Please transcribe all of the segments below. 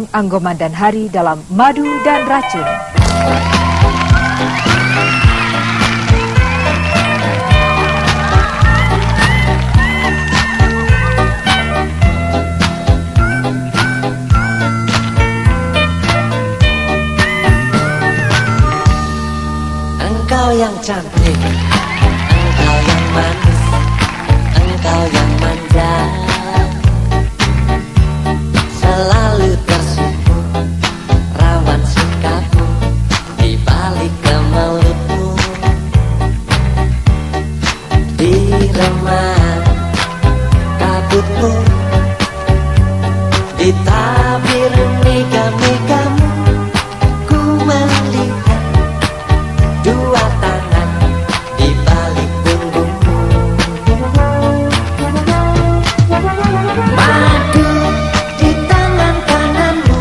Song, Anggoman dan Hari dalam Madu dan Racun. Engkau yang cantik, engkau yang manis, engkau yang manja, selalu tersipu rawan sikapmu di balik kemelutmu, di remah kabutmu, di tabir mega-megamu, ku melihat dua tangan di balik punggungmu. Madu di tangan kananmu,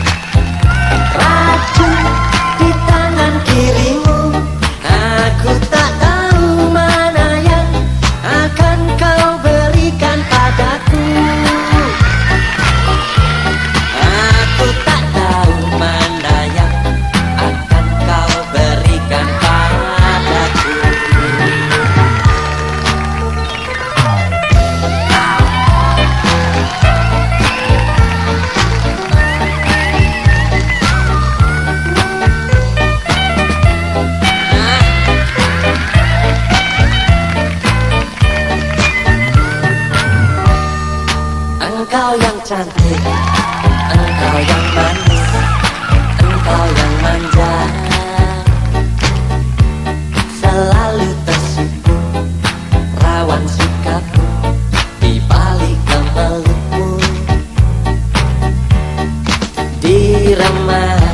racun di tangan kirimu. Aku tak tahu mana yang akan kau berikan padaku. Aku tak tahu mana yang akan kau berikan padaku. Engkau yang cantik, engkau yang manis, engkau yang manja, selalu tersipu rawan sikapmu di balik kemelutmu, di remah